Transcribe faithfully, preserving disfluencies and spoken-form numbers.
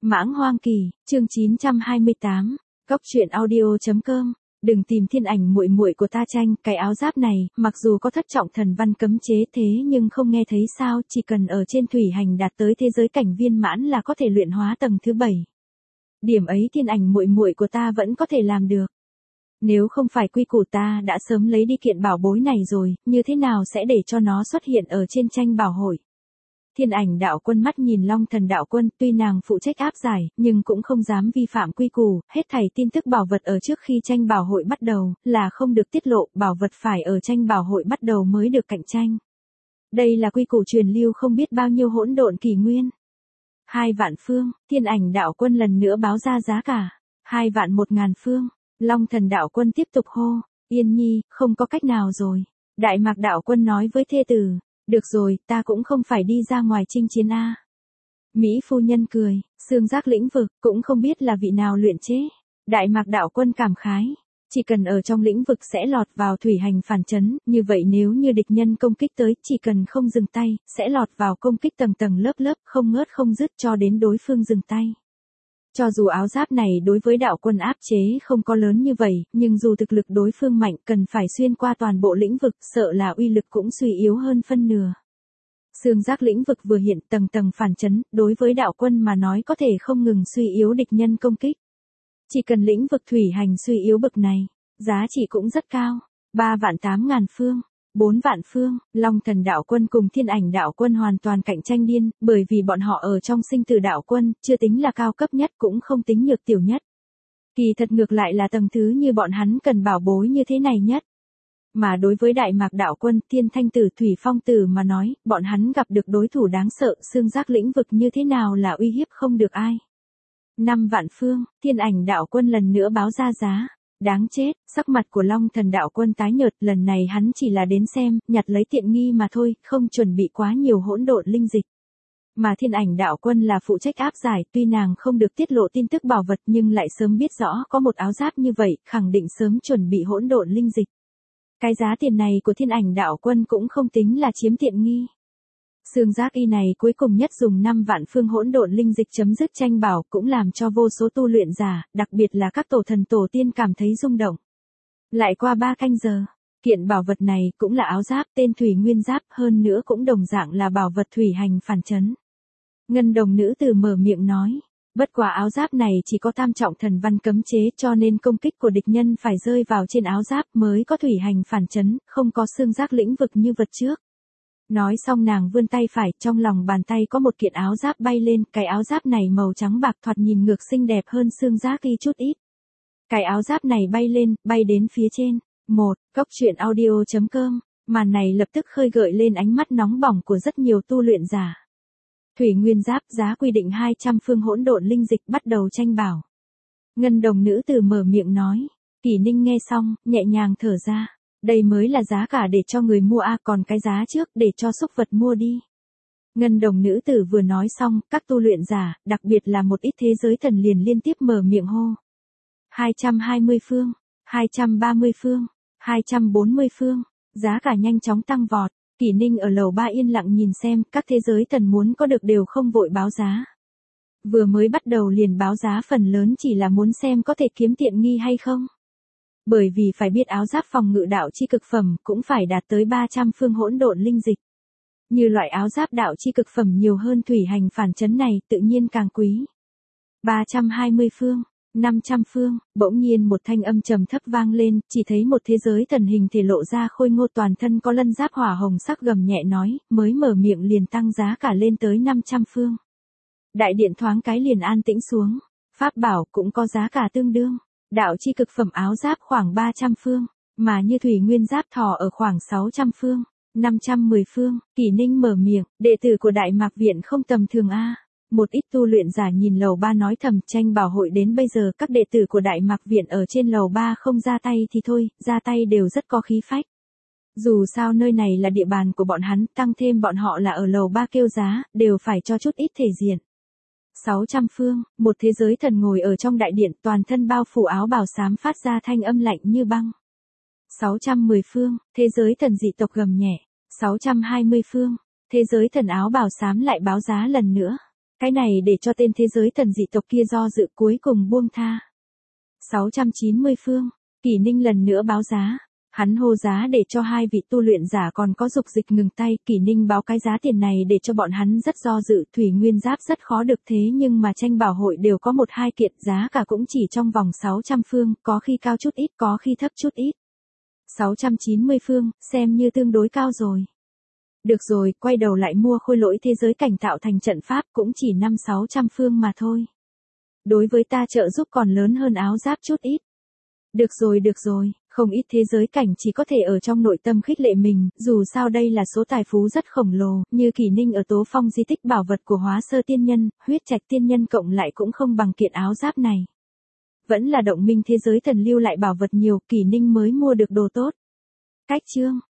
Mãng Hoang Kỳ, chương chín trăm hai mươi tám, Cốc truyện audio.com. Đừng tìm thiên ảnh muội muội của ta tranh, cái áo giáp này, mặc dù có thất trọng thần văn cấm chế thế nhưng không nghe thấy sao, chỉ cần ở trên thủy hành đạt tới thế giới cảnh viên mãn là có thể luyện hóa tầng thứ bảy. Điểm ấy thiên ảnh muội muội của ta vẫn có thể làm được. Nếu không phải quy củ ta đã sớm lấy đi kiện bảo bối này rồi, như thế nào sẽ để cho nó xuất hiện ở trên tranh bảo hội. Thiên ảnh đạo quân mắt nhìn Long Thần đạo quân, tuy nàng phụ trách áp giải, nhưng cũng không dám vi phạm quy củ, hết thảy tin tức bảo vật ở trước khi tranh bảo hội bắt đầu, là không được tiết lộ, bảo vật phải ở tranh bảo hội bắt đầu mới được cạnh tranh. Đây là quy củ truyền lưu không biết bao nhiêu hỗn độn kỷ nguyên. Hai vạn phương, thiên ảnh đạo quân lần nữa báo ra giá cả. Hai vạn một ngàn phương, Long Thần đạo quân tiếp tục hô, Yên Nhi, không có cách nào rồi. Đại Mạc đạo quân nói với thê tử. Được rồi, ta cũng không phải đi ra ngoài chinh chiến a. Mỹ phu nhân cười, xương giác lĩnh vực, cũng không biết là vị nào luyện chế. Đại Mạc đạo quân cảm khái, chỉ cần ở trong lĩnh vực sẽ lọt vào thủy hành phản chấn, như vậy nếu như địch nhân công kích tới, chỉ cần không dừng tay, sẽ lọt vào công kích tầng tầng lớp lớp, không ngớt không dứt cho đến đối phương dừng tay. Cho dù áo giáp này đối với đạo quân áp chế không có lớn như vậy, nhưng dù thực lực đối phương mạnh cần phải xuyên qua toàn bộ lĩnh vực, sợ là uy lực cũng suy yếu hơn phân nửa. Xương giác lĩnh vực vừa hiện tầng tầng phản chấn, đối với đạo quân mà nói có thể không ngừng suy yếu địch nhân công kích. Chỉ cần lĩnh vực thủy hành suy yếu bậc này, giá trị cũng rất cao, ba vạn tám ngàn phương. Bốn vạn phương, Long Thần đạo quân cùng thiên ảnh đạo quân hoàn toàn cạnh tranh điên, bởi vì bọn họ ở trong sinh tử đạo quân, chưa tính là cao cấp nhất cũng không tính nhược tiểu nhất. Kỳ thật ngược lại là tầng thứ như bọn hắn cần bảo bối như thế này nhất. Mà đối với Đại Mạc đạo quân, Thiên Thanh Tử, Thủy Phong Tử mà nói, bọn hắn gặp được đối thủ đáng sợ, xương giác lĩnh vực như thế nào là uy hiếp không được ai. Năm vạn phương, thiên ảnh đạo quân lần nữa báo ra giá. Đáng chết, sắc mặt của Long Thần đạo quân tái nhợt, lần này hắn chỉ là đến xem, nhặt lấy tiện nghi mà thôi, không chuẩn bị quá nhiều hỗn độn linh dịch. Mà thiên ảnh đạo quân là phụ trách áp giải, tuy nàng không được tiết lộ tin tức bảo vật nhưng lại sớm biết rõ có một áo giáp như vậy, khẳng định sớm chuẩn bị hỗn độn linh dịch. Cái giá tiền này của thiên ảnh đạo quân cũng không tính là chiếm tiện nghi. Xương giác y này cuối cùng nhất dùng năm vạn phương hỗn độn linh dịch chấm dứt tranh bảo, cũng làm cho vô số tu luyện giả, đặc biệt là các tổ thần tổ tiên cảm thấy rung động. Lại qua ba canh giờ, kiện bảo vật này cũng là áo giáp tên Thủy Nguyên Giáp, hơn nữa cũng đồng dạng là bảo vật thủy hành phản chấn. Ngân Đồng nữ tử mở miệng nói, bất quá áo giáp này chỉ có tam trọng thần văn cấm chế cho nên công kích của địch nhân phải rơi vào trên áo giáp mới có thủy hành phản chấn, không có xương giác lĩnh vực như vật trước. Nói xong nàng vươn tay phải, trong lòng bàn tay có một kiện áo giáp bay lên, cái áo giáp này màu trắng bạc thoạt nhìn ngược xinh đẹp hơn xương giác y chút ít. Cái áo giáp này bay lên, bay đến phía trên. Một, Cốc truyện audio.com, màn này lập tức khơi gợi lên ánh mắt nóng bỏng của rất nhiều tu luyện giả. Thủy Nguyên Giáp giá quy định hai trăm phương hỗn độn linh dịch bắt đầu tranh bảo. Ngân Đồng nữ tử mở miệng nói, Kỷ Ninh nghe xong, nhẹ nhàng thở ra. Đây mới là giá cả để cho người mua a, còn cái giá trước để cho súc vật mua đi. Ngân Đồng nữ tử vừa nói xong, các tu luyện giả, đặc biệt là một ít thế giới thần liền liên tiếp mở miệng hô. hai trăm hai mươi phương, hai trăm ba mươi phương, hai trăm bốn mươi phương, giá cả nhanh chóng tăng vọt. Kỷ Ninh ở lầu ba yên lặng nhìn xem, các thế giới thần muốn có được đều không vội báo giá. Vừa mới bắt đầu liền báo giá phần lớn chỉ là muốn xem có thể kiếm tiện nghi hay không. Bởi vì phải biết áo giáp phòng ngự đạo chi cực phẩm cũng phải đạt tới ba trăm phương hỗn độn linh dịch. Như loại áo giáp đạo chi cực phẩm nhiều hơn thủy hành phản chấn này tự nhiên càng quý. ba trăm hai mươi phương, năm trăm phương, bỗng nhiên một thanh âm trầm thấp vang lên, chỉ thấy một thế giới thần hình thể lộ ra khôi ngô toàn thân có lân giáp hỏa hồng sắc gầm nhẹ nói, mới mở miệng liền tăng giá cả lên tới năm trăm phương. Đại điện thoáng cái liền an tĩnh xuống, pháp bảo cũng có giá cả tương đương. Đạo chi cực phẩm áo giáp khoảng ba trăm phương, mà như Thủy Nguyên Giáp thỏ ở khoảng sáu trăm phương, năm trăm mười phương. Kỷ Ninh mở miệng, đệ tử của Đại Mạc Viện không tầm thường a. Một ít tu luyện giả nhìn lầu ba nói thầm, tranh bảo hội đến bây giờ các đệ tử của Đại Mạc Viện ở trên lầu ba không ra tay thì thôi, ra tay đều rất có khí phách. Dù sao nơi này là địa bàn của bọn hắn, tăng thêm bọn họ là ở lầu ba kêu giá, đều phải cho chút ít thể diện. sáu trăm phương, một thế giới thần ngồi ở trong đại điện, toàn thân bao phủ áo bào xám phát ra thanh âm lạnh như băng. sáu trăm mười phương, thế giới thần dị tộc gầm nhẹ. sáu trăm hai mươi phương, thế giới thần áo bào xám lại báo giá lần nữa. Cái này để cho tên thế giới thần dị tộc kia do dự cuối cùng buông tha. sáu trăm chín mươi phương, Kỷ Ninh lần nữa báo giá. Hắn hô giá để cho hai vị tu luyện giả còn có dục dịch ngừng tay. Kỷ Ninh báo cái giá tiền này để cho bọn hắn rất do dự. Thủy Nguyên Giáp rất khó được thế nhưng mà tranh bảo hội đều có một hai kiện, giá cả cũng chỉ trong vòng sáu trăm phương, có khi cao chút ít, có khi thấp chút ít. sáu trăm chín mươi phương, xem như tương đối cao rồi. Được rồi, quay đầu lại mua khôi lỗi thế giới cảnh tạo thành trận pháp cũng chỉ năm sáu trăm phương mà thôi. Đối với ta trợ giúp còn lớn hơn áo giáp chút ít. Được rồi được rồi, không ít thế giới cảnh chỉ có thể ở trong nội tâm khích lệ mình, dù sao đây là số tài phú rất khổng lồ, như Kỷ Ninh ở Tố Phong di tích bảo vật của Hóa Sơ Tiên Nhân, Huyết Trạch Tiên Nhân cộng lại cũng không bằng kiện áo giáp này. Vẫn là động minh thế giới thần lưu lại bảo vật nhiều, Kỷ Ninh mới mua được đồ tốt. Cách chương